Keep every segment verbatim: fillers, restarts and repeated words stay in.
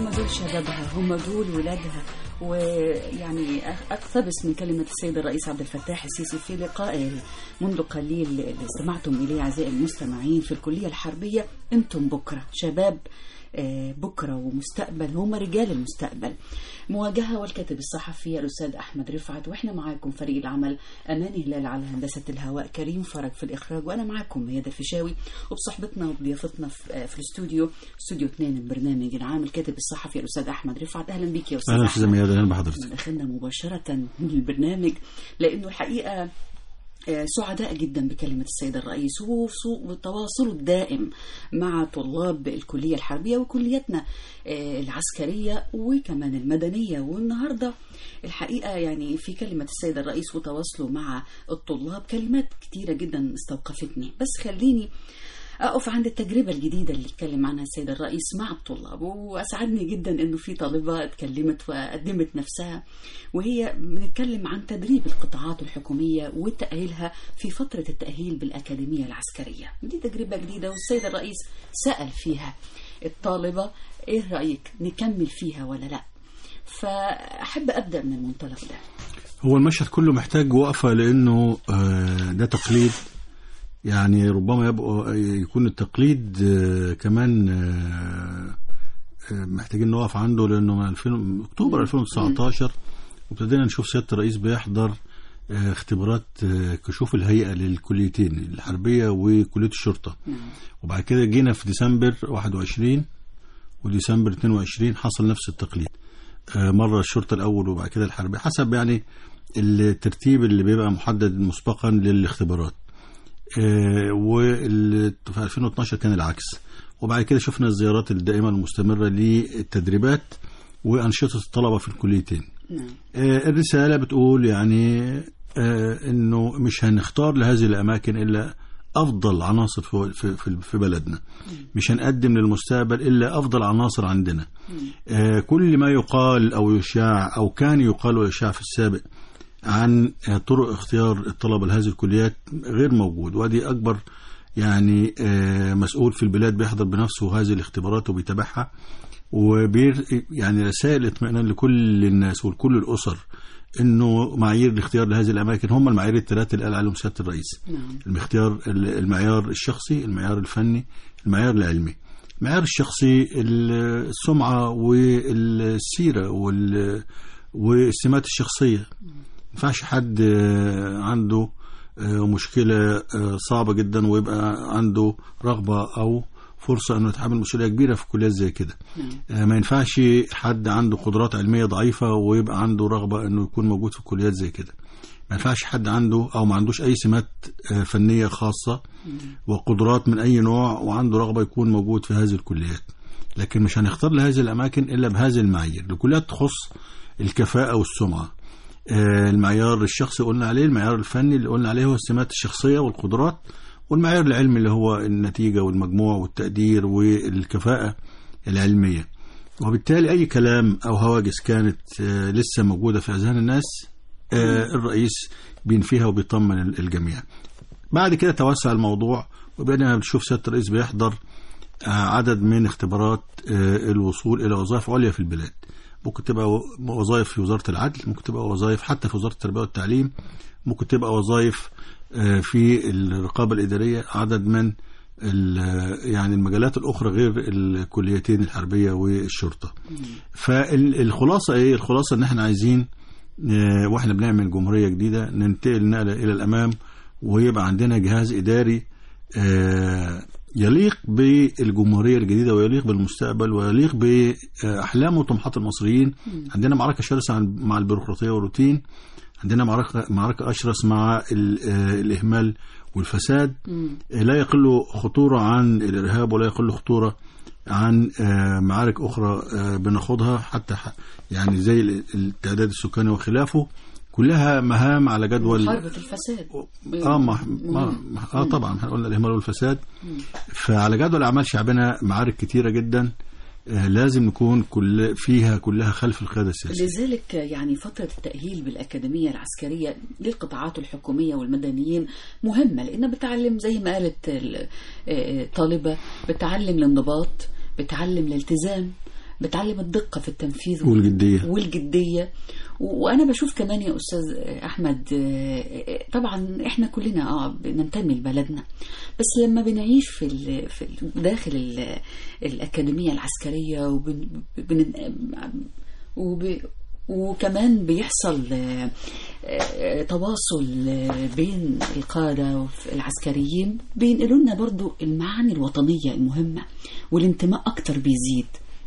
دول شبابها، هم دول ولادها. ويعني أقتبس من كلمة السيد الرئيس عبد الفتاح السيسي في لقائه منذ قليل اللي استمعتم إليه أعزائي المستمعين في الكلية الحربية: أنتم بكرة شباب بكرة ومستقبل، هم رجال المستقبل. مواجهة والكاتب الصحفي الأستاذ أحمد رفعت، وإحنا معاكم فريق العمل أماني هلال على هندسة الهواء، كريم فرج في الإخراج، وأنا معاكم ميادة الفيشاوي. وبصحبتنا وبضيافتنا في الاستوديو استوديو اثنين البرنامج العام الكاتب الصحفي الأستاذ أحمد رفعت. أهلا بك يا أستاذ أهلا أحمد. أهلا ميادة، أهلا بحضرتك. دخلنا مباشرة من البرنامج لأنه الحقيقة سعداء جدا بكلمة السيد الرئيس وتواصله الدائم مع طلاب الكلية الحربية وكليتنا العسكرية وكمان المدنية. والنهاردة الحقيقة يعني في كلمة السيد الرئيس وتواصله مع الطلاب كلمات كتيرة جدا استوقفتني، بس خليني أقف عند التجربة الجديدة اللي اتكلم عنها السيد الرئيس مع الطلاب. وأسعدني جدا أنه في طالبة اتكلمت وقدمت نفسها، وهي بنتكلم عن تدريب القطاعات الحكومية وتأهيلها في فترة التأهيل بالأكاديمية العسكرية. دي تجربة جديدة والسيد الرئيس سأل فيها الطالبة: إيه رأيك نكمل فيها ولا لا؟ فأحب أبدأ من المنطلق ده. هو المشهد كله محتاج وقفة، لأنه ده تقليد، يعني ربما يبقى يكون التقليد كمان محتاجين نوقف عنده، لأنه من أكتوبر ألفين وتسعة عشر وابتدينا نشوف سيادة الرئيس بيحضر اختبارات كشوف الهيئة للكليتين الحربية وكلية الشرطة، وبعد كده جينا في ديسمبر واحد وعشرين وديسمبر اثنين وعشرين حصل نفس التقليد، مرة الشرطة الأول وبعد كده الحربية، حسب يعني الترتيب اللي بيبقى محدد مسبقا للاختبارات. وفي ألفين واثناشر كان العكس، وبعد كده شفنا الزيارات الدائمة المستمرة للتدريبات وأنشطة الطلبة في الكليتين. الرسالة بتقول يعني إنه مش هنختار لهذه الأماكن إلا أفضل عناصر في في بلدنا، مش هنقدم للمستقبل إلا أفضل عناصر عندنا. كل ما يقال أو يشاع أو كان يقال ويشاع في السابق عن طرق اختيار الطلبة لهذه الكليات غير موجود، ودي أكبر يعني مسؤول في البلاد بيحضر بنفسه هذه الاختبارات وبيتابعها، وبير يعني رسائل اطمئنان لكل الناس ولكل الأسر إنه معايير الاختيار لهذه الأماكن هم المعايير الثلاثة اللي قال عليهم سيادة الرئيس: الاختيار، المعيار الشخصي، المعيار الفني، المعيار العلمي. المعيار الشخصي السمعة والسيرة والسمات الشخصية. ما ينفعش حد عنده مشكلة صعبة جدا ويبقى عنده رغبة أو فرصة أنه يتحمل مسؤولية كبيرة في كليات زي كده. ما ينفعش حد عنده قدرات علمية ضعيفة ويبقى عنده رغبة أنه يكون موجود في كليات زي كده. ما ينفعش حد عنده أو ما عندوش أي سمات فنية خاصة وقدرات من أي نوع وعنده رغبة يكون موجود في هذه الكليات. لكن مش هنختار لهذه الأماكن إلا بهذه المعايير لكليات تخص الكفاءة والسمعة. المعيار الشخصي قلنا عليه، المعيار الفني اللي قلنا عليه هو السمات الشخصية والقدرات، والمعيار العلمي اللي هو النتيجة والمجموع والتقدير والكفاءة العلمية. وبالتالي أي كلام أو هواجس كانت لسه موجودة في أذهان الناس الرئيس بينفيها وبيطمن الجميع. بعد كده توسع الموضوع وبدأنا نشوف سيادة الرئيس بيحضر عدد من اختبارات الوصول إلى وظائف عليا في البلاد. ممكن تبقى وظائف في وزارة العدل، ممكن تبقى وظائف حتى في وزارة التربية والتعليم، ممكن تبقى وظائف في الرقابة الإدارية، عدد من يعني المجالات الأخرى غير الكليتين الحربية والشرطة. فالخلاصة إيه؟ الخلاصة إن إحنا عايزين وإحنا بنعمل جمهورية جديدة ننتقل نقلة إلى الأمام، ويبقى عندنا جهاز إداري يليق بالجمهورية الجديدة ويليق بالمستقبل ويليق بأحلام وطموحات المصريين. عندنا معركة شرسة مع البيروقراطية والروتين، عندنا معركة معركة أشرس مع الإهمال والفساد، لا يقل خطورة عن الإرهاب ولا يقل خطورة عن معارك أخرى بناخدها، حتى يعني زي التعداد السكاني وخلافه، كلها مهام على جدول محاربة الفساد. اه ما ما اه طبعا قلنا الإهمال والفساد. فعلى جدول أعمال شعبنا معارك كتيرة جدا لازم نكون كل فيها كلها خلف القيادة السياسية. لذلك يعني فترة التأهيل بالأكاديمية العسكرية للقطاعات الحكومية والمدنيين مهمة، لأنها بتعلم زي ما قالت الطالبة، بتعلم الانضباط، بتعلم الالتزام، بتعلم الدقة في التنفيذ والجدية والجدية. وأنا بشوف كمان يا أستاذ أحمد، طبعا إحنا كلنا آه بننتمي لبلدنا، بس لما بنعيش في ال في ال داخل ال الأكاديمية العسكرية وبن بن وب وكمان بيحصل تواصل بين القادة العسكريين، بينقلوا لنا برضو المعاني الوطنية المهمة، والانتماء أكتر بيزيد.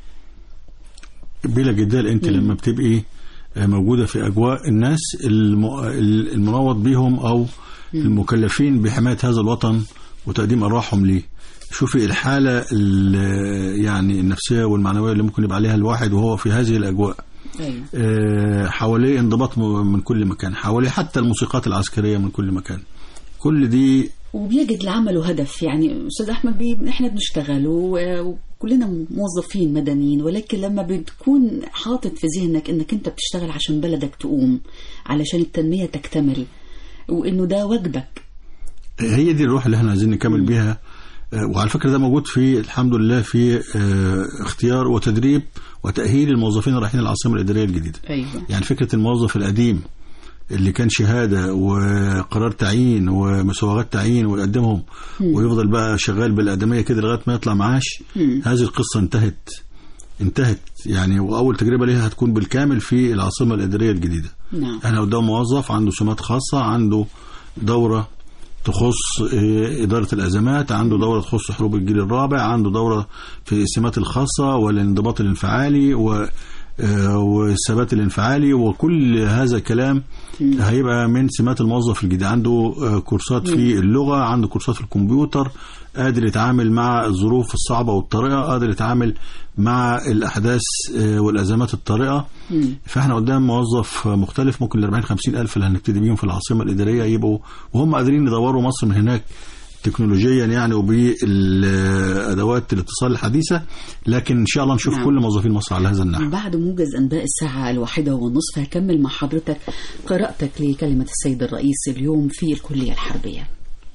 بلا جدال أنت مم. لما بتبقي موجودة في أجواء الناس المنوط بيهم أو مم. المكلفين بحماية هذا الوطن وتقديم أرواحهم ليه، شوفي الحالة يعني النفسية والمعنوية اللي ممكن يبقى عليها الواحد وهو في هذه الأجواء. أيوة. آه حواليه انضباط من كل مكان، حواليه حتى الموسيقات العسكرية من كل مكان، كل دي وبيجد لعمله هدف. يعني أستاذ أحمد بي إحنا بنشتغل وكلنا موظفين مدنيين، ولكن لما بتكون حاطط في ذهنك إنك أنت بتشتغل عشان بلدك تقوم، علشان التنمية تكتمل، وإنه ده واجبك، هي دي الروح اللي احنا عايزين نكمل م. بيها. وعلى فكرة ده موجود في الحمد لله في اختيار وتدريب وتأهيل الموظفين الرايحين العاصمة الإدارية الجديدة. أيوة. يعني فكرة الموظف القديم اللي كان شهادة وقرار تعيين ومسوغات تعيين ويقدمهم م. ويفضل بقى شغال بالأدمية كده لغاية ما يطلع معاش، م. هذه القصة انتهت انتهت يعني. وأول تجربة ليها هتكون بالكامل في العاصمة الإدارية الجديدة. نعم. احنا قدام موظف عنده سمات خاصة، عنده دورة تخص إدارة الأزمات، عنده دورة تخص حروب الجيل الرابع، عنده دورة في السمات الخاصة والانضباط الانفعالي والثبات الانفعالي، وكل هذا الكلام هيبقى من سمات الموظف الجديد. عنده كورسات في اللغة، عنده كورسات في الكمبيوتر، قادر يتعامل مع الظروف الصعبة والطارئة، قادر يتعامل مع الأحداث والأزمات الطارئة. فاحنا قدام موظف مختلف، ممكن ال أربعين خمسين ألف اللي هنبتدي بيهم في العاصمة الإدارية يبقوا وهم قادرين يدوروا مصر من هناك تكنولوجيا يعني وبالأدوات الاتصال الحديثة، لكن إن شاء الله نشوف نعم. كل موظفين مصر على هذا النحو. بعد موجز أنباء الساعة الواحدة والنصف هكمل مع حضرتك قراءتك لكلمة السيد الرئيس اليوم في الكلية الحربية.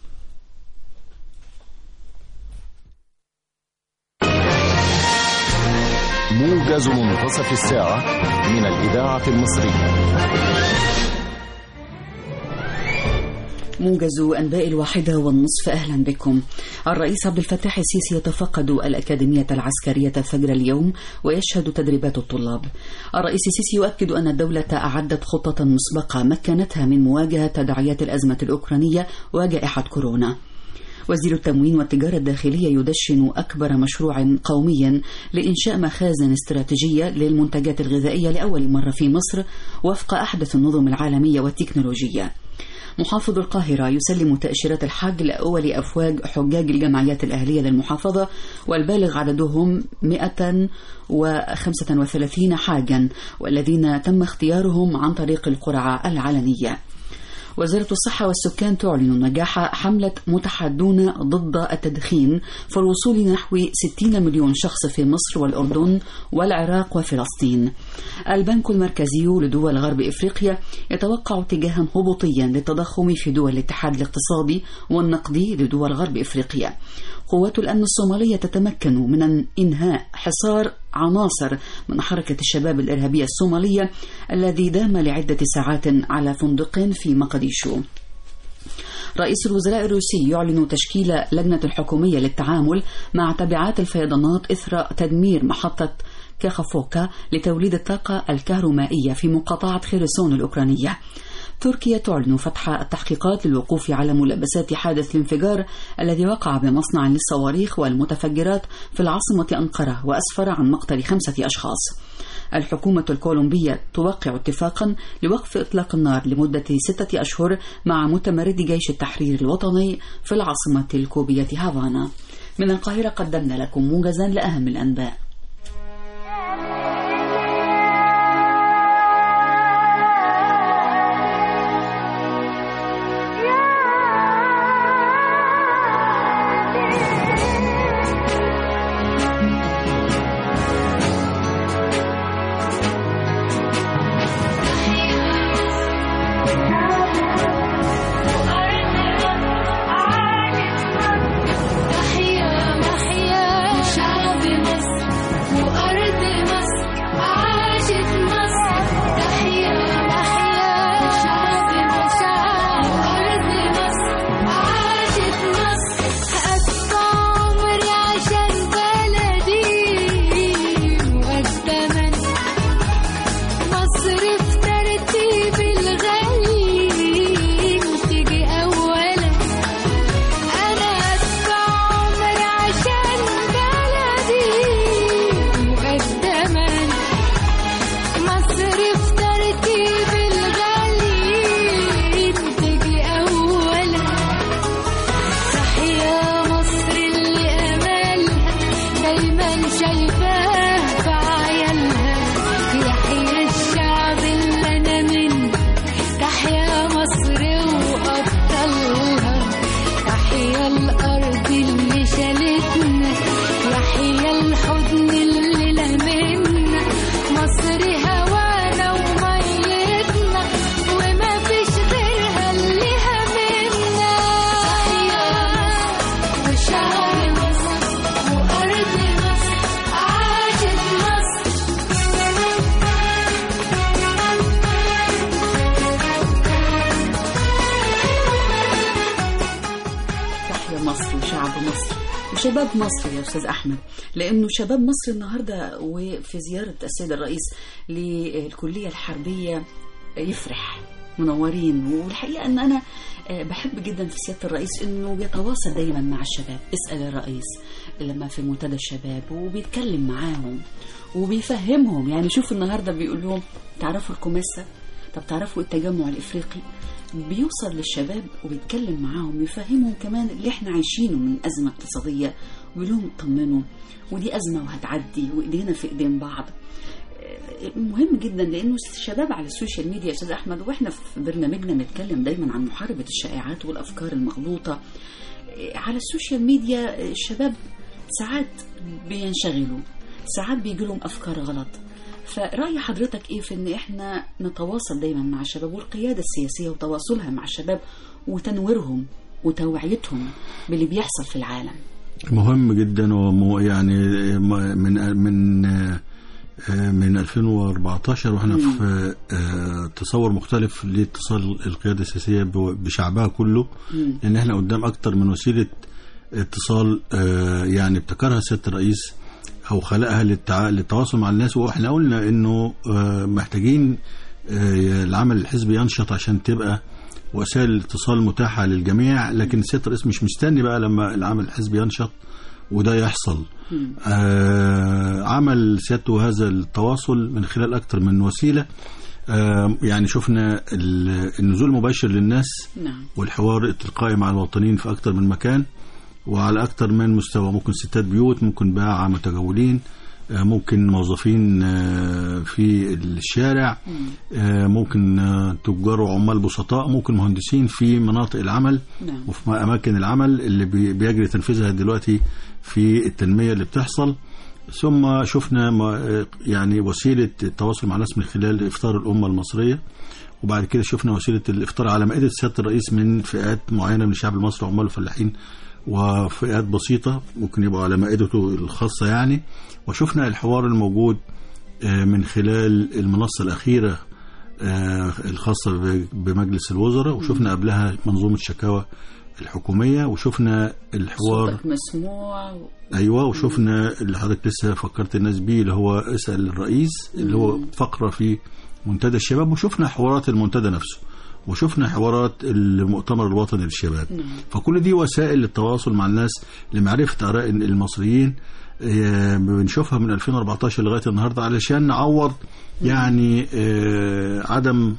موجز منتصف الساعة من الإذاعة المصرية. موجز أنباء الواحدة والنصف، أهلا بكم. الرئيس عبد الفتاح السيسي يتفقد الأكاديمية العسكرية فجر اليوم ويشهد تدريبات الطلاب. الرئيس السيسي يؤكد أن الدولة أعدت خطة مسبقة مكنتها من مواجهة تداعيات الأزمة الأوكرانية وجائحة كورونا. وزير التموين والتجارة الداخلية يدشن أكبر مشروع قومي لإنشاء مخازن استراتيجية للمنتجات الغذائية لأول مرة في مصر وفق أحدث النظم العالمية والتكنولوجية. محافظ القاهرة يسلم تأشيرات الحج لأول أفواج حجاج الجمعيات الأهلية للمحافظة، والبالغ عددهم مئة وخمسة وثلاثين حاجا، والذين تم اختيارهم عن طريق القرعة العلنية. وزارة الصحة والسكان تعلن نجاح حملة متحدون ضد التدخين في الوصول لنحو ستين مليون شخص في مصر والأردن والعراق وفلسطين. البنك المركزي لدول غرب إفريقيا يتوقع اتجاها هبوطيا للتضخم في دول الاتحاد الاقتصادي والنقدي لدول غرب إفريقيا. قوات الأمن الصومالية تتمكن من إنهاء حصار عناصر من حركة الشباب الإرهابية الصومالية الذي دام لعدة ساعات على فندق في مقديشو. رئيس الوزراء الروسي يعلن تشكيل لجنة حكومية للتعامل مع تبعات الفيضانات إثر تدمير محطة كاخافوكا لتوليد الطاقة الكهرومائية في مقاطعة خيرسون الأوكرانية. تركيا تعلن فتح التحقيقات للوقوف على ملابسات حادث الانفجار الذي وقع بمصنع للصواريخ والمتفجرات في العاصمة أنقرة وأسفر عن مقتل خمسة أشخاص. الحكومة الكولومبية توقع اتفاقا لوقف إطلاق النار لمدة ستة أشهر مع متمردي جيش التحرير الوطني في العاصمة الكوبية هافانا. من القاهرة قدمنا لكم موجزا لأهم الأنباء. شعب مصر شباب مصر يا أستاذ أحمد، لأنه شباب مصر النهاردة وفي زيارة السيد الرئيس للكلية الحربية يفرح، منورين. والحقيقة أن أنا بحب جدا في سيادة الرئيس أنه بيتواصل دايما مع الشباب. اسأل الرئيس لما في منتدى الشباب وبيتكلم معاهم وبيفهمهم. يعني شوف النهاردة بيقول لهم تعرفوا الكوميسا، طب تعرفوا التجمع الإفريقي. بيوصل للشباب وبيتكلم معاهم، يفهمهم كمان اللي احنا عايشينه من أزمة اقتصادية، ويقول لهم طمنوا ودي أزمة وهتعدي وإيدينا في إيدين بعض. مهم جدا لأنه الشباب على السوشيال ميديا يا أستاذ أحمد، وإحنا في برنامجنا بنتكلم دايما عن محاربة الشائعات والأفكار المغلوطة على السوشيال ميديا. الشباب ساعات بينشغلوا، ساعات بيجيلهم أفكار غلط. فرأي حضرتك إيه في إن إحنا نتواصل دايما مع الشباب والقيادة السياسية وتواصلها مع الشباب وتنويرهم وتوعيتهم باللي بيحصل في العالم؟ مهم جدا. ومو يعني من من من ألفين وأربعتاشر واحنا مم. في تصور مختلف لاتصال القيادة السياسية بشعبها كله، مم. لأن احنا قدام أكتر من وسيلة اتصال يعني ابتكرها سيادة الرئيس أو خلقها للتواصل مع الناس. وإحنا قلنا إنه محتاجين العمل الحزبي ينشط عشان تبقى وسائل الاتصال متاحة للجميع، لكن سيادة الرئيس مش مستني بقى لما العمل الحزبي ينشط وده يحصل. آه عمل سيادته هذا التواصل من خلال أكتر من وسيلة. آه يعني شفنا النزول المباشر للناس، نعم. والحوار التلقائي مع الوطنيين في أكتر من مكان وعلى أكتر من مستوى، ممكن ستات بيوت، ممكن باعة متجولين، آه ممكن موظفين آه في الشارع، آه ممكن آه تجار وعمال بسطاء، ممكن مهندسين في مناطق العمل، نعم. وفي أماكن العمل اللي بيجري تنفيذها دلوقتي في التنمية اللي بتحصل. ثم شفنا يعني وسيلة التواصل مع الناس من خلال إفطار الأمة المصرية، وبعد كده شفنا وسيلة الإفطار على مائدة سيادة الرئيس من فئات معينة من الشعب المصري، عمال وفلاحين وفئات بسيطة ممكن يبقوا على مائدته الخاصة يعني. وشفنا الحوار الموجود من خلال المنصة الأخيرة الخاصة بمجلس الوزراء، وشفنا قبلها منظومة شكاوى الحكومية، وشفنا الحوار صوتك مسموع. أيوة، وشفنا اللي حضرتك لسه فكرت الناس بيه اللي هو اسأل الرئيس اللي هو فقرة في منتدى الشباب، وشفنا حوارات المنتدى نفسه، وشفنا حوارات المؤتمر الوطني للشباب. مم. فكل دي وسائل للتواصل مع الناس لمعرفة آراء المصريين. بنشوفها من ألفين وأربعتاشر لغاية النهاردة علشان نعوض يعني عدم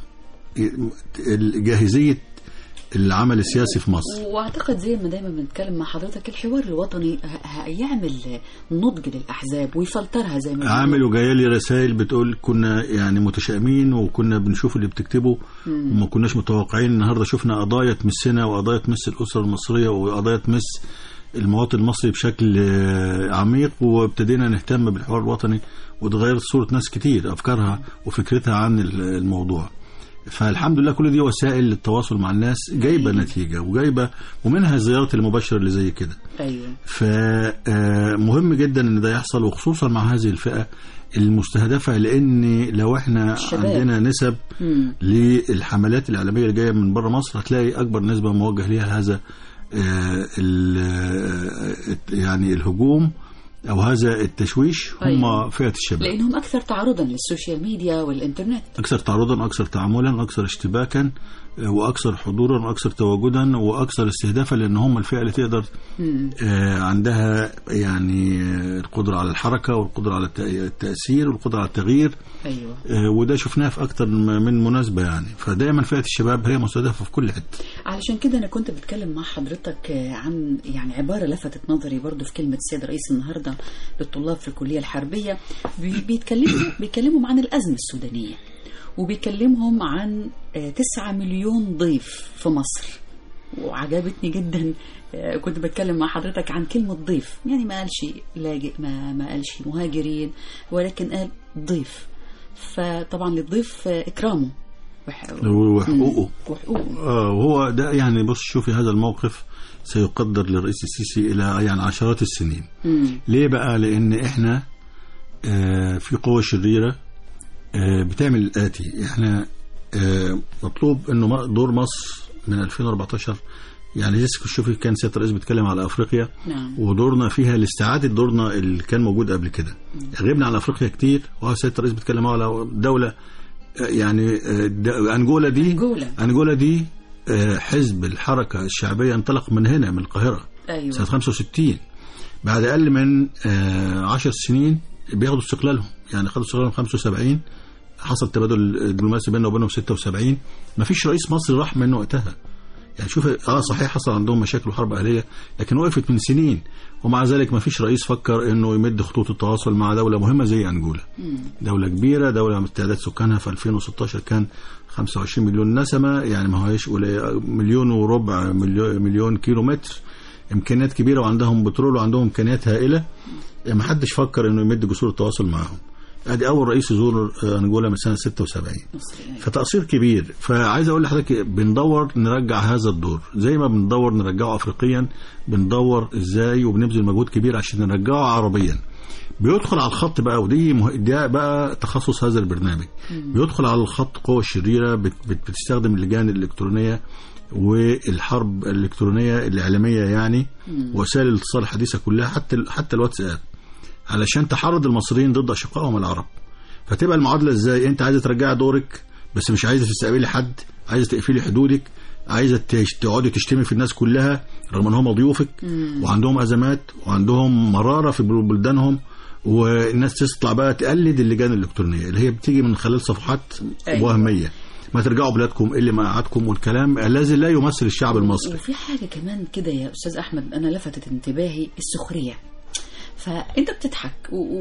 جاهزية العمل السياسي في مصر. واعتقد زي ما دايما بنتكلم مع حضرتك الحوار الوطني هيعمل نضج للاحزاب ويفلترها زي ما عامل. وجايه لي رسائل بتقول كنا يعني متشائمين وكنا بنشوف اللي بتكتبه مم. وما كناش متوقعين. النهارده شفنا قضايا تمسنا وقضايا تمس الاسره المصريه وقضايا تمس المواطن المصري بشكل عميق، وابتدينا نهتم بالحوار الوطني وتغيرت صوره ناس كتير افكارها وفكرتها عن الموضوع. فالحمد لله كل دي وسائل للتواصل مع الناس جايبة نتيجة وجايبة، ومنها الزيارات المباشرة اللي زي كده. أيوة. فمهم جدا ان ده يحصل، وخصوصا مع هذه الفئة المستهدفة، لان لو احنا الشباب. عندنا نسب مم. للحملات الإعلامية اللي جاية من بره مصر هتلاقي أكبر نسبة موجه ليها هذا يعني الهجوم أو هذا التشويش هم أيوة. فئة الشباب، لأنهم أكثر تعرضا للسوشيال ميديا والإنترنت، أكثر تعرضا، أكثر تعاملا، أكثر اشتباكا، وأكثر حضورا، وأكثر تواجدا، وأكثر استهدافا، لأن هم الفئة اللي تقدر آه عندها يعني القدرة على الحركة والقدرة على التأثير والقدرة على التغيير. أيوة. آه وده شفناه في أكثر من مناسبة يعني. فدائما فئة الشباب هي مستهدفة في كل حتة. علشان كده أنا كنت بتكلم مع حضرتك عن يعني عبارة لفتت نظري برضو في كلمة السيد رئيس النهاردة للطلاب في الكلية الحربية. بيتكلموا بيتكلموا عن الأزمة السودانية، وبيكلمهم عن تسعة مليون ضيف في مصر. وعجبتني جدا كنت بتكلم مع حضرتك عن كلمة ضيف، يعني ما قالش لاجئ، ما, ما قالش مهاجرين، ولكن قال ضيف. فطبعا للضيف إكرامه وحقوقه وحقوقه آه وهو ده يعني. بص شوفي هذا الموقف سيقدر للرئيس السيسي إلى يعني عشرات السنين. مم. ليه بقى؟ لأن إحنا آه في قوة شريرة آه بتعمل الآتي. إحنا آه مطلوب إنه دور مصر من ألفين وأربعتاشر يعني لسه شوفي كان سيادة الرئيس بيتكلم على أفريقيا نعم. ودورنا فيها لاستعادة دورنا اللي كان موجود قبل كده. غبنا عن أفريقيا كتير، وهو سيادة الرئيس بيتكلم على دولة يعني أنجولا دي أنجولا, أنجولا دي حزب الحركة الشعبية انطلق من هنا من القاهرة. أيوة. سنة خمسة وستين، بعد أقل من عشر سنين بياخدوا استقلالهم، يعني خدوا استقلالهم خمسة وسبعين، حصل تبادل دبلوماسي بيننا وبينهم ستة وسبعين، ما فيش رئيس مصري راح منه وقتها. يعني شوف اه صحيح حصل عندهم مشاكل وحرب أهلية، لكن وقفت من سنين، ومع ذلك ما فيش رئيس فكر انه يمد خطوط التواصل مع دولة مهمة زي أنجولا. دولة كبيرة، دولة من تعداد سكانها في ألفين وستاشر كان خمسة وعشرين مليون نسمة، يعني ما هوش مليون وربع مليون, مليون كيلو متر، امكانيات كبيرة، وعندهم بترول وعندهم امكانيات هائلة. ما حدش فكر انه يمد جسور التواصل معهم. ادي اول رئيس يزور انجولا من سنه ستة وسبعين، فتقصير كبير. فعايز اقول لحضرتك بندور نرجع هذا الدور زي ما بندور نرجعه افريقيا، بندور ازاي وبنبذل مجهود كبير عشان نرجعه عربيا. بيدخل على الخط بقى، ودي مه... ده بقى تخصص هذا البرنامج. مم. بيدخل على الخط قوة الشريرة بت... بت... بتستخدم اللجان الإلكترونية والحرب الإلكترونية الإعلامية، يعني مم. وسائل الاتصال الحديثة كلها، حتى حتى الواتساب، علشان تحرض المصريين ضد أشقائهم العرب. فتبقى المعادلة ازاي؟ انت عايزة ترجع دورك، بس مش عايزة تستقبلي حد، عايزة تقفلي حدودك، عايزة تقعدي تشتمي في الناس كلها رغم ان هم ضيوفك مم. وعندهم أزمات وعندهم مرارة في بلدانهم، والناس تطلع بقى تقلد اللجان الإلكترونية اللي هي بتيجي من خلال صفحات أيوة. وهمية. ما ترجعوا بلادكم اللي ما قعدكم، والكلام الذي لا يمثل الشعب المصري. وفي حاجة كمان كده يا أستاذ أحمد أنا لفتت انتباهي، السخرية. فأنت بتضحك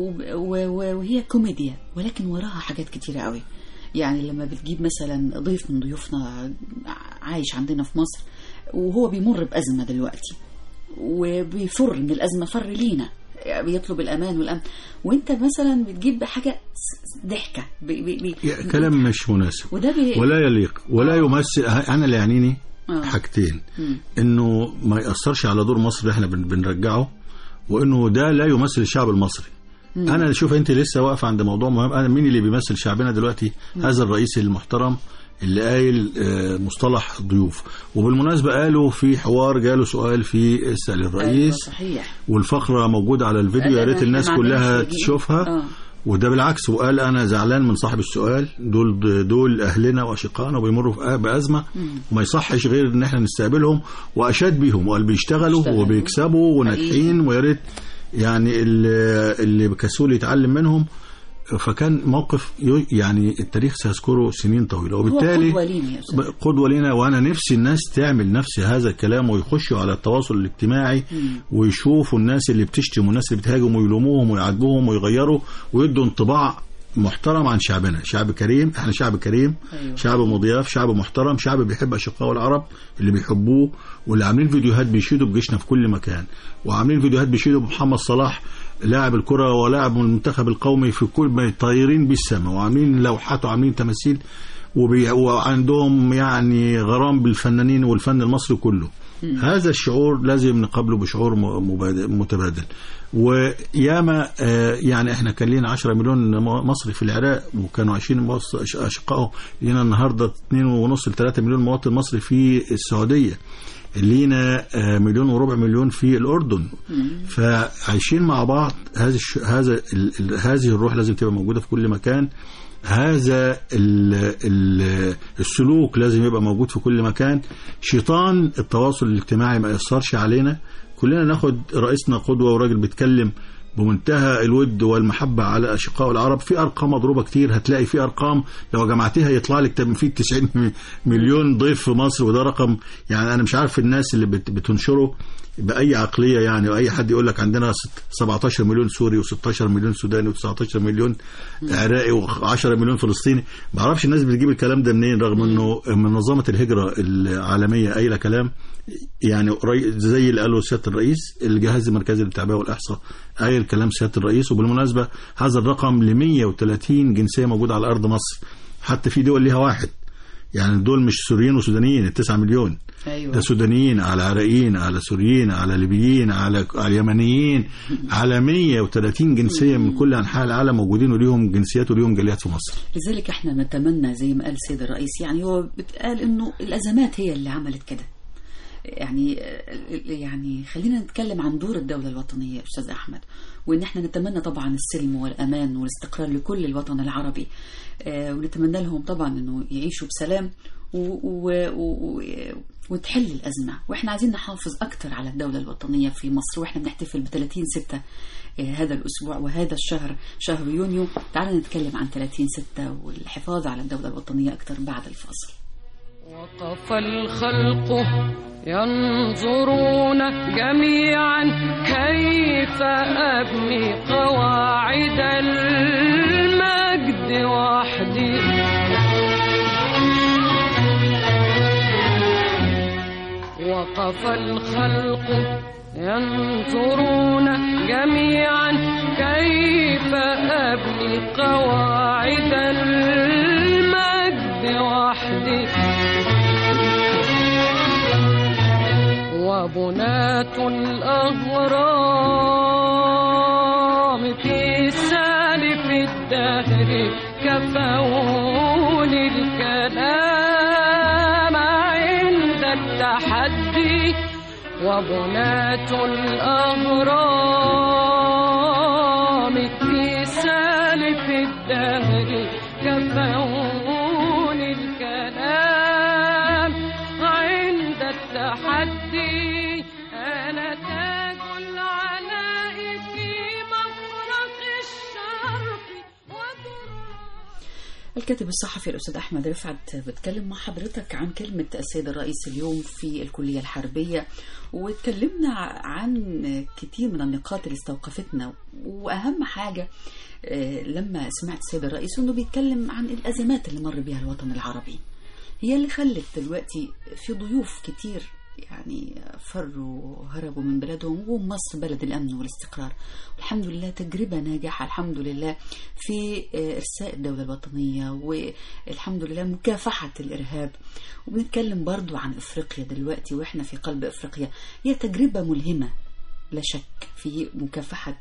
وهي كوميديا، ولكن وراها حاجات كتيرة قوي. يعني لما بتجيب مثلا ضيف من ضيوفنا عايش عندنا في مصر وهو بيمر بأزمة دلوقتي، وبيفر من الأزمة فر لينا، بيطلب الأمان والأمن، وانت مثلا بتجيب حاجة ضحكة بي بي بي كلام مش مناسب وده بي ولا يليق ولا آه. يمثل. أنا اللي يعنيني آه. حاجتين، م. إنه ما يأثرش على دور مصر اللي احنا بنرجعه، وإنه ده لا يمثل الشعب المصري. مم. أنا شوف أنت لسه واقفة عند موضوع مهم. أنا مين اللي بيمثل شعبنا دلوقتي؟ مم. هذا الرئيس المحترم اللي قايل مصطلح ضيوف. وبالمناسبة قالوا في حوار، جاله سؤال في اسأل الرئيس. صحيح. والفقرة موجودة على الفيديو، يا ريت الناس كلها تشوفها. آه. وده بالعكس، وقال أنا زعلان من صاحب السؤال، دول دول أهلنا وأشقائنا وبيمروا بأزمة وما يصحش غير إن احنا نستقبلهم، وأشاد بيهم وقال بيشتغلوا بيشتغل. وبيكسبوا وناجحين، ويا ريت يعني اللي, اللي بكسول يتعلم منهم. فكان موقف يعني التاريخ سيذكره سنين طويلة، وبالتالي قدوة لنا. وأنا نفسي الناس تعمل نفس هذا الكلام، ويخشوا على التواصل الاجتماعي مم. ويشوفوا الناس اللي بتشتم والناس اللي بتهاجم ويلوموهم ويعاتبوهم ويغيروا، ويدوا انطباع محترم عن شعبنا. شعب كريم، احنا شعب كريم. أيوة. شعب مضياف، شعب محترم، شعب بيحب أشقائه العرب اللي بيحبوه، واللي عاملين فيديوهات بيشيدوا بجيشنا في كل مكان، وعاملين فيديوهات بيشيدوا بمحمد صلاح لاعب الكرة ولاعب المنتخب القومي في كل ما طايرين بالسماء، وعاملين لوحات وعاملين تماثيل، وبي... وعندهم يعني غرام بالفنانين والفن المصري كله. م. هذا الشعور لازم نقابله بشعور متبادل. وياما يعني احنا كان لنا عشرة مليون مصري في العراق، وكانوا عايشين أشقائه. لنا النهارده اثنين ونص لثلاثة مليون مواطن مصري في السعودية، لينا مليون وربع مليون في الأردن. فعايشين مع بعض. هذا هذا هذه الروح لازم تبقى موجودة في كل مكان. هذا ال ال السلوك لازم يبقى موجود في كل مكان. شيطان التواصل الاجتماعي ما يأثرش علينا. كلنا ناخد رئيسنا قدوة، وراجل بيتكلم بمنتهى الود والمحبة على أشقاء العرب. في أرقام مضروبة كتير، هتلاقي في أرقام لو جمعتها يطلع لك في تسعين مليون ضيف في مصر، وده رقم يعني أنا مش عارف الناس اللي بتنشره بأي عقلية يعني. وأي حد يقول لك عندنا سبعتاشر مليون سوري وستاشر مليون سوداني وتسعتاشر مليون عراقي وعشرة مليون فلسطيني. ما اعرفش الناس بتجيب الكلام ده منين، رغم انه منظمة الهجرة العالمية قايله كلام يعني زي اللي قاله سيادة الرئيس. الجهاز المركزي للتعبئة والإحصاء قايل كلام سيادة الرئيس. وبالمناسبة هذا الرقم ل مية وثلاثين جنسية موجودة على أرض مصر، حتى في دول ليها واحد. يعني دول مش سوريين وسودانيين التسعة مليون. أيوة. ده سودانيين على عراقيين على سوريين على ليبيين على على يمنيين على مية وثلاثين جنسية من كل أنحاء العالم موجودين، وليهم جنسيات وليهم جاليات في مصر. لذلك احنا نتمنى زي ما قال سيد الرئيس، يعني هو بتقال انه الأزمات هي اللي عملت كده. يعني يعني خلينا نتكلم عن دور الدولة الوطنية أستاذ أحمد، وإن احنا نتمنى طبعا السلم والأمان والاستقرار لكل الوطن العربي، ونتمنى لهم طبعا إنه يعيشوا بسلام و... و... وتحل الأزمة. وإحنا عايزين نحافظ أكتر على الدولة الوطنية في مصر، وإحنا بنحتفل ب ثلاثين ستة هذا الأسبوع وهذا الشهر شهر يونيو. تعالوا نتكلم عن ثلاثين ستة والحفاظ على الدولة الوطنية أكتر بعد الفاصل. وقف الخلق ينظرون جميعا كيف أبني قواعد المجد وحدي. وقف الخلق ينظرون جميعا كيف أبني قواعد المجد وحدي. وبنات الأهرام في سالف الدهر كفوني الكلام عند التحدي. وبنات الأهرام في سالف الدهر كفوني الكلام عند التحدي. أنا تاج العلاء في مفرق الشرق ودرا. الكاتب الصحفي الأستاذ أحمد رفعت بتكلم مع حضرتك عن كلمة السيد الرئيس اليوم في الكلية الحربية، واتكلمنا عن كتير من النقاط اللي استوقفتنا. وأهم حاجة لما سمعت السيد الرئيس أنه بيتكلم عن الأزمات اللي مر بها الوطن العربي، هي اللي خلت دلوقتي في ضيوف كتير يعني فروا هربوا من بلادهم، ومصر بلد الأمن والاستقرار. والحمد لله تجربة ناجحة الحمد لله في إرساء الدولة الوطنية، والحمد لله مكافحة الإرهاب. وبنتكلم برضو عن إفريقيا دلوقتي وإحنا في قلب إفريقيا، هي تجربة ملهمة لا شك في مكافحة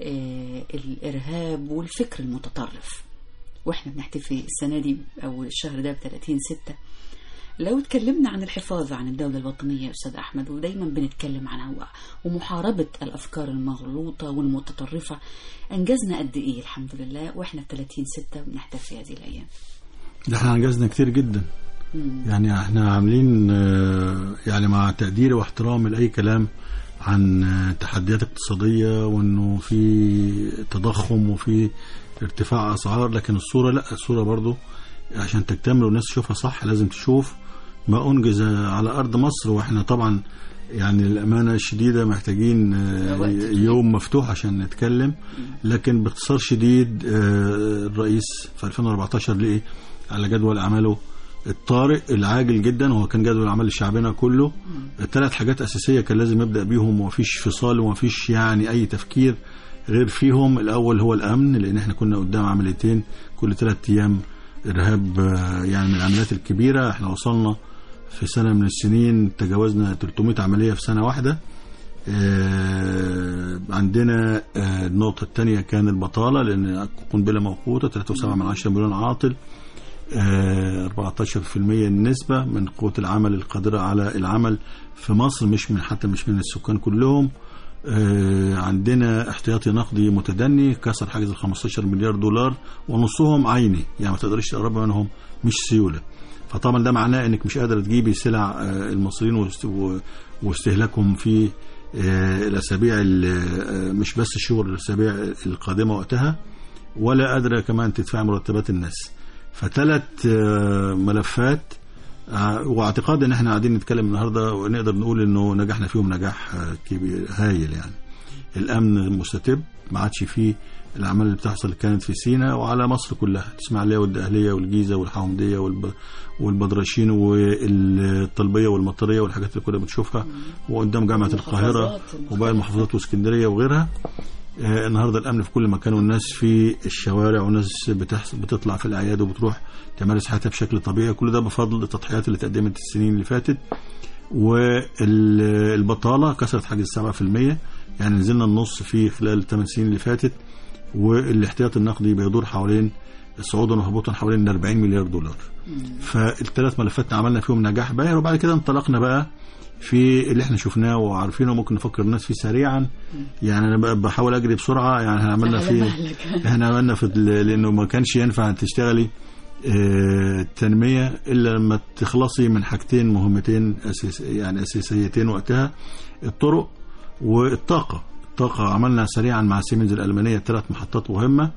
الإرهاب والفكر المتطرف. وإحنا بنحتفي السنة دي أو الشهر ده ب ثلاثين ستة. لو اتكلمنا عن الحفاظ عن الدولة الوطنية يا أستاذ أحمد، ودايما بنتكلم عنها، ومحاربة الأفكار المغلوطة والمتطرفة، أنجزنا قد إيه الحمد لله وإحنا في ثلاثين ستة بنحتفي هذه الأيام؟ ده احنا أنجزنا كتير جدا. مم. يعني احنا عاملين يعني مع تقديري واحترامي لأي كلام عن تحديات اقتصادية وإنه في تضخم وفي ارتفاع أسعار، لكن الصورة لا، الصورة برضو عشان تكتمل والناس تشوفها صح لازم تشوف ما أنجز على أرض مصر. وإحنا طبعا يعني الأمانة الشديدة محتاجين يوم مفتوح عشان نتكلم، لكن باختصار شديد الرئيس في ألفين وأربعتاشر لقي على جدول أعماله الطارئ العاجل جدا، وهو كان جدول أعمال شعبنا كله ثلاث حاجات أساسية كان لازم يبدأ بيهم، ومفيش فصال ومفيش يعني أي تفكير غير فيهم. الأول هو الأمن، لأن احنا كنا قدام عمليتين كل ثلاث أيام إرهاب، يعني من العمليات الكبيرة. احنا وصلنا في سنة من السنين تجاوزنا ثلاثمائة عملية في سنة واحدة. اه عندنا اه النقطة الثانية كان البطالة، لأن قنبلة موقوتة ثلاثة وسبعة من عشرة مليون عاطل، اه أربعة عشر بالمئة النسبة من قوة العمل القادرة على العمل في مصر، مش من حتى مش من السكان كلهم. اه عندنا احتياطي نقدي متدني كسر حاجز ال خمستاشر مليار دولار، ونصهم عيني، يعني ما تقدرش تقرب منهم، مش سيولة. فطبعا ده معناه انك مش قادر تجيبي سلع اه المصريين واستهلاكهم في اه الاسابيع مش بس الشهور، الاسابيع القادمة وقتها، ولا قادرة كمان تدفع مرتبات الناس. فثلاث اه ملفات، واعتقاد ان احنا قاعدين نتكلم النهارده ونقدر نقول انه نجحنا فيهم نجاح كبير هايل. يعني الامن مستتب، ما عادش فيه الاعمال اللي بتحصل كانت في سيناء وعلى مصر كلها، الاسماعيليه والدقهليه والجيزه والحومديه والبدرشين والطلبيه والمطريه والحاجات اللي كنا بنشوفها، وقدام جامعه القاهره وباقي المحافظات واسكندريه وغيرها. آه النهارده الامن في كل مكان، والناس في الشوارع، والناس بتطلع في الاعياد وبتروح تمارس حياتها بشكل طبيعي. كل ده بفضل التضحيات اللي تقدمت السنين اللي فاتت. والبطاله كسرت حاجز سبعة بالمئة، يعني نزلنا النص في خلال الثمان سنين اللي فاتت. والاحتياط النقدي بيدور حوالين صعودا وهبوطا حوالين أربعين مليار دولار. فالثلاث ملفات عملنا فيهم نجاح باهر، وبعد كده انطلقنا بقى في اللي احنا شفناه وعارفينه ممكن نفكر الناس فيه سريعا. يعني انا بحاول اجري بسرعه. يعني احنا عملنا فيه احنا عملنا في لانه ما كانش ينفع تشتغلي التنميه الا لما تخلصي من حاجتين مهمتين اساس يعني اساسيتين وقتها، الطرق والطاقه. الطاقه عملنا سريعا مع سيمنز الالمانيه ثلاث محطات مهمه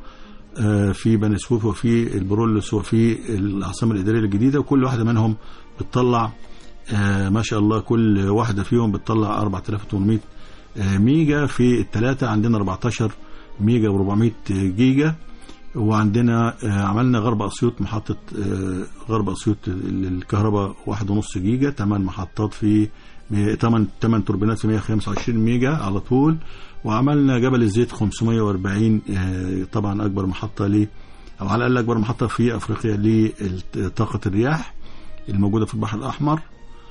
في بني سويف وفي البرولس وفي العاصمه الاداريه الجديده، وكل واحده منهم بتطلع آه ما شاء الله كل واحدة فيهم بتطلع أربعة آلاف وثمانمائة آه ميجا. في الثلاثة عندنا أربعة عشر ميجا وأربعمائة جيجا. وعندنا آه عملنا غرب أسيوط محطة آه غرب أسيوط الكهرباء واحد ونص جيجا، ثمان محطات في ثمان ثمان توربينات في مائة وخمسة وعشرين ميجا على طول. وعملنا جبل الزيت خمسمائة وأربعين آه طبعا أكبر محطة ليه أو على الأقل أكبر محطة في أفريقيا لطاقة الرياح الموجودة في البحر الأحمر.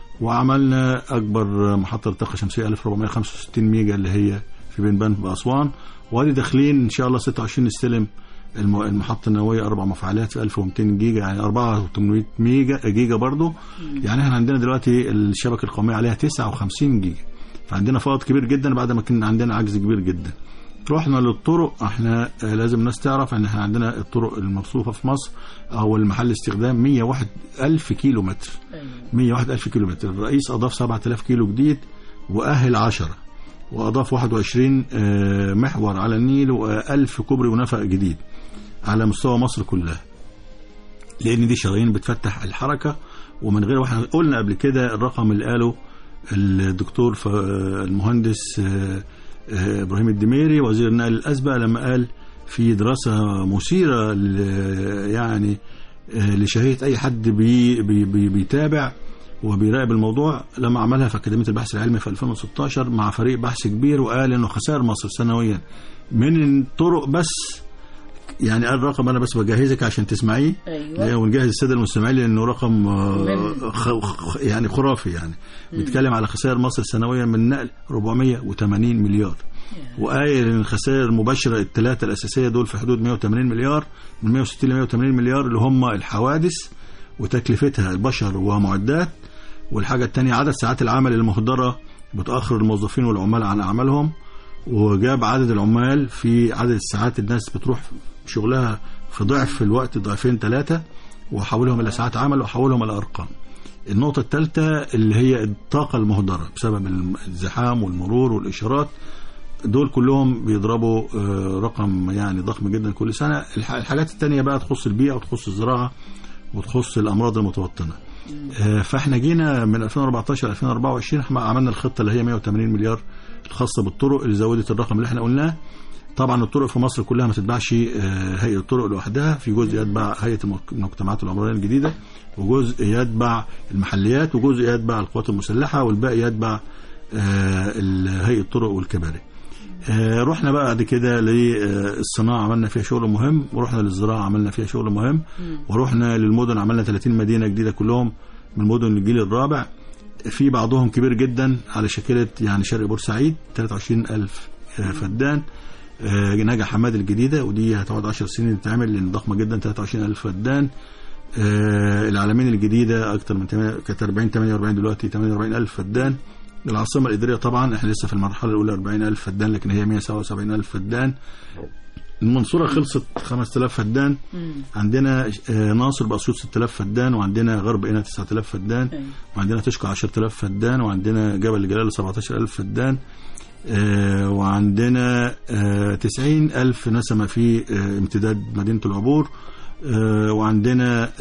وعملنا أكبر محطة للطاقة الشمسية ألف وأربعمائة وخمسة وستين ميجا اللي هي في بنبان بأسوان. وادي داخلين إن شاء الله ستة وعشرين نستلم المحطة النووية أربع مفاعلات في ألف ومئتين جيجا، يعني أربعة آلاف وثمانمائة ميجا جيجا برضو. يعني احنا عندنا دلوقتي الشبكة القومية عليها تسعة وخمسين جيجا، فعندنا فائض كبير جدا بعد ما كان عندنا عجز كبير جدا. رحنا للطرق. احنا لازم الناس تعرف ان احنا عندنا الطرق المرصوفة في مصر او المحل استخدام مئة وواحد ألف كيلو متر. مئة وواحد ألف كيلو متر. الرئيس اضاف سبعة آلاف كيلو جديد واهل عشرة، واضاف واحد وعشرين محور على النيل وألف كوبري ونفق جديد على مستوى مصر كلها، لان دي شرايين بتفتح الحركة. ومن غير، واحنا قلنا قبل كده الرقم اللي قاله الدكتور المهندس إبراهيم الدميري وزير النقل الأسبق لما قال في دراسة مثيرة يعني لشهية أي حد بي بي بي بيتابع وبيراقب الموضوع، لما عملها في أكاديمية البحث العلمي في ألفين وستة عشر مع فريق بحث كبير، وقال إنه خسائر مصر سنويا من الطرق بس، يعني قال رقم أنا بس بجهزك عشان تسمعيه. أيوة. ونجهز السادة المستمعين لأنه رقم يعني خرافي. يعني بيتكلم على خسائر مصر سنويا من النقل أربعمائة وثمانين مليار، وقايل إن الخسائر المباشرة الثلاثة الأساسية دول في حدود مئة وثمانين مليار، من مئة وستين ل مئة وثمانين مليار اللي هم الحوادث وتكلفتها البشر ومعدات. والحاجة الثانية عدد ساعات العمل المهدرة بتأخر الموظفين والعمال عن أعمالهم، وجاب عدد العمال في عدد الساعات الناس بتروح شغلها في ضعف الوقت، ضعفين ثلاثة، وحولهم إلى ساعات عمل وحولهم إلى أرقام. النقطة الثالثة اللي هي الطاقة المهدرة بسبب الزحام والمرور والإشارات، دول كلهم بيضربوا رقم يعني ضخم جدا كل سنة. الحاجات الثانية بقى تخص البيئة وتخص الزراعة وتخص الأمراض المتوطنة. فاحنا جينا من ألفين وأربعة عشر ل ألفين وأربعة وعشرين احنا عملنا الخطة اللي هي مئة وثمانين مليار الخاصة بالطرق اللي زودت الرقم اللي احنا قلناه. طبعا الطرق في مصر كلها ما تتبعش هيئة الطرق لوحدها، في جزء يتبع هيئة المجتمعات العمرانية الجديدة، وجزء يتبع المحليات، وجزء يتبع القوات المسلحة، والباقي يتبع هيئة الطرق والكباري. رحنا بقى بعد كده للصناعة عملنا فيها شغل مهم، ورحنا للزراعة عملنا فيها شغل مهم، ورحنا للمدن عملنا ثلاثين مدينة جديدة كلهم من مدن الجيل الرابع، في بعضهم كبير جدا على شكلة يعني شرق بورسعيد ثلاثة وعشرين ألف فدان، نجا حماد الجديدة ودي هتقعد عشر سنين تتعمل لأن ضخمة جدا ثلاثة وعشرين ألف فدان. العالمين الجديدة أكتر من كانت أربعين ثمانية وأربعين دلوقتي ثمانية وأربعين ألف فدان. العاصمة الإدارية طبعا احنا لسه في المرحلة الأولى أربعين ألف فدان، لكن هي مئة وسبعة وسبعين ألف فدان. المنصورة خلصت خمسة آلاف فدان. عندنا ناصر بأسيوط ستة آلاف فدان، وعندنا غرب قنا تسعة آلاف فدان، وعندنا تشكى عشرة آلاف فدان، وعندنا جبل الجلال سبعة عشر ألف فدان، وعندنا تسعين ألف نسمة في امتداد مدينة العبور، وعندنا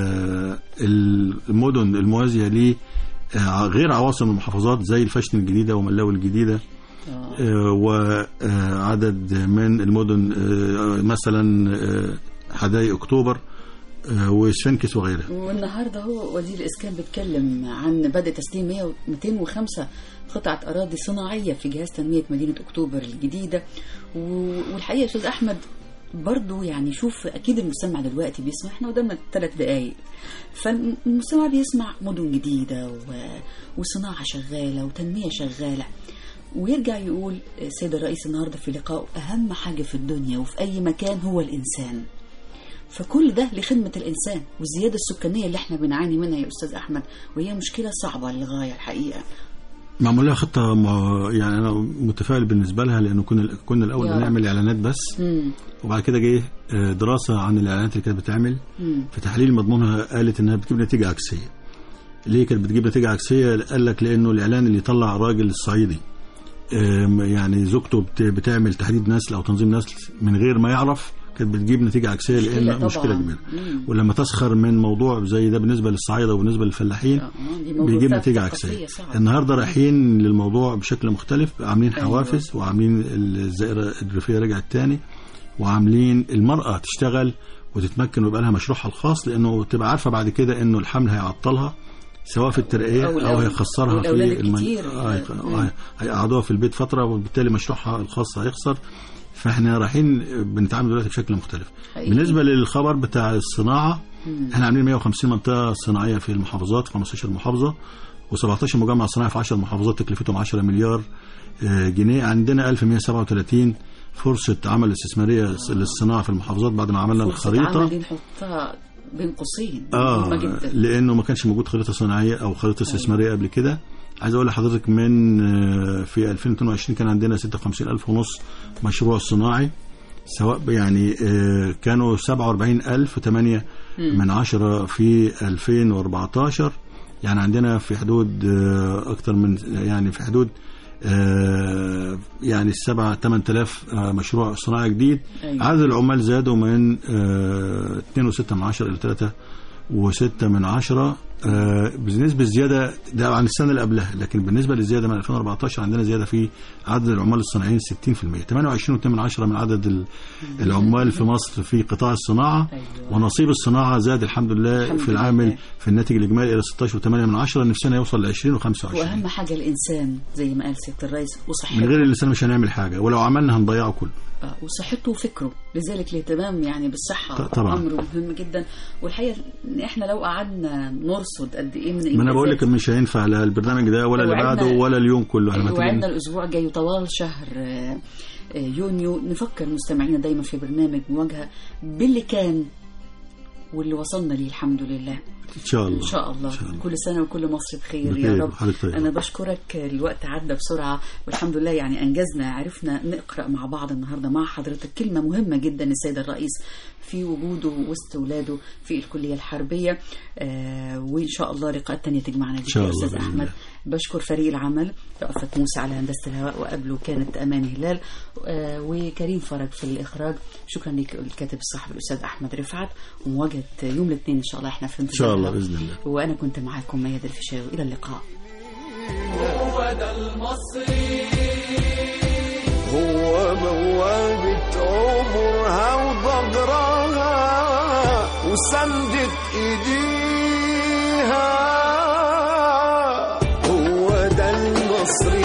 المدن الموازية ليه غير عواصم المحافظات زي الفاشن الجديدة وملاوي الجديدة، وعدد من المدن مثلا حدائق أكتوبر وسفنكس وغيرها. والنهارده هو وزير الإسكان بيتكلم عن بدء تسليم مئتين وخمسة قطعة أراضي صناعية في جهاز تنمية مدينة أكتوبر الجديدة. والحقيقة يا أستاذ أحمد برضو يعني شوف أكيد المستمع دلوقتي بيسمع، احنا قدامنا ثلاث دقايق، فالمستمع بيسمع مدن جديدة وصناعة شغالة وتنمية شغالة، ويرجع يقول السيد الرئيس النهاردة في لقاء أهم حاجة في الدنيا وفي أي مكان هو الإنسان. فكل ده لخدمة الإنسان، والزيادة السكانية اللي احنا بنعاني منها يا أستاذ أحمد، وهي مشكلة صعبة للغاية الحقيقة. معمول لها خطه ما يعني انا متفائل بالنسبه لها، لانه كنا كنا الاول بنعمل اعلانات بس مم. وبعد كده جه دراسه عن الاعلانات اللي كانت بتعمل مم. في تحليل مضمونها قالت انها بتجيب نتيجه عكسيه. ليه كانت بتجيب نتيجه عكسيه؟ قال لك لانه الاعلان اللي يطلع راجل الصعيدي يعني زوجته بتعمل تحديد نسل او تنظيم نسل من غير ما يعرف، كانت بتجيب نتيجه عكسيه لان مشكله كبيره. ولما تسخر من موضوع زي ده بالنسبه للصعايده وبالنسبه للفلاحين بيجيب نتيجه عكسيه. النهارده رايحين للموضوع بشكل مختلف، عاملين حوافز أيوة. وعاملين الزائره الريفيه رجعت تاني، وعاملين المراه تشتغل وتتمكن ويبقى لها مشروعها الخاص، لانه تبقى عارفه بعد كده انه الحمل هيعطلها سواء في الترقيه او, أو هيخسرها في المن... آه هيقعدوها في البيت فتره، وبالتالي مشروعها الخاص هيخسر. فاحنا رايحين بنتعامل دلوقتي بشكل مختلف. حقيقي. بالنسبه للخبر بتاع الصناعه مم. احنا عاملين مية وخمسين منطقه صناعيه في المحافظات في خمستاشر محافظه، وسبعتاشر مجمع صناعي في عشر محافظات تكلفتهم عشرة مليار جنيه. عندنا ألف ومية وسبعة وثلاثين فرصه عمل استثماريه آه. للصناعه في المحافظات بعد ما عملنا الخريطه. دي نحطها بين قوسين اه لانه ما كانش موجود خريطه صناعيه او خريطه استثماريه قبل كده. عايز اقول لحضرتك من في ألفين واثنين وعشرين كان عندنا ستة وخمسين ألف ونص مشروع صناعي، سواء يعني كانوا سبعة وأربعين ألف وثمانية من عشرة في ألفين وأربعتاشر، يعني عندنا في حدود اكتر من يعني في حدود يعني السبعة ثمانية آلاف مشروع صناعي جديد. أيوة. عدد العمال زادوا من اثنين وستة من عشرة إلى ثلاثة وستة من عشرة بنسبة زيادة ده عن السنة اللي قبلها. لكن بالنسبة للزيادة من ألفين وأربعتاشر عندنا زيادة في عدد العمال الصناعيين ستين بالمية. ثمانية وعشرين فاصلة اثنين من عشرة من عدد العمال في مصر في قطاع الصناعة. أيوة. ونصيب الصناعة زاد الحمد لله الحمد في العام لله. في الناتج الإجمالي إلى ستاشر فاصلة ثمانية من عشرة، نفسنا يوصل ل عشرين وخمسة وعشرين. وأهم حاجة الإنسان زي ما قال سيادة الرئيس وصحته. من غير الإنسان مش هنعمل حاجة، ولو عملنا هنضيعه كله. وصحته وفكره، لذلك الاهتمام يعني بالصحة طبعا أمر مهم جدا. والحقيقة إن إحنا لو قعدنا نرصد قد إيه من ما أنا بقول لك مش هينفع لا البرنامج ده ولا اللي بعده ولا اليوم كله. وعندنا الأسبوع جاي طوال شهر يونيو نفكر مستمعينا دايما في برنامج مواجهة باللي كان واللي وصلنا ليه الحمد لله. إن شاء الله. إن شاء الله. إن شاء الله. كل سنة وكل مصر بخير يا رب. أنا بشكرك، الوقت عدى بسرعة والحمد لله يعني أنجزنا، عرفنا نقرأ مع بعض النهاردة مع حضرتك كلمة مهمة جدا السيد الرئيس في وجوده وسط ولاده في الكلية الحربية. آه وإن شاء الله لقاءات تانية تجمعنا بك يا أستاذ أحمد. بشكر فريق العمل رأفت موسى على هندسة الهواء، وقبله كانت أماني هلال آه وكريم فرج في الإخراج. شكرا لك الكاتب الصحفي الأستاذ أحمد رفعت. ومواجهة يوم الاثنين إن شاء الله احنا في إن شاء الله بإذن الله. وأنا كنت معاكم ميادة الفيشاوي، إلى اللقاء. هو ده المصري، هو بوابة عمرها وضجرها وسندت إيديها. هو ده المصري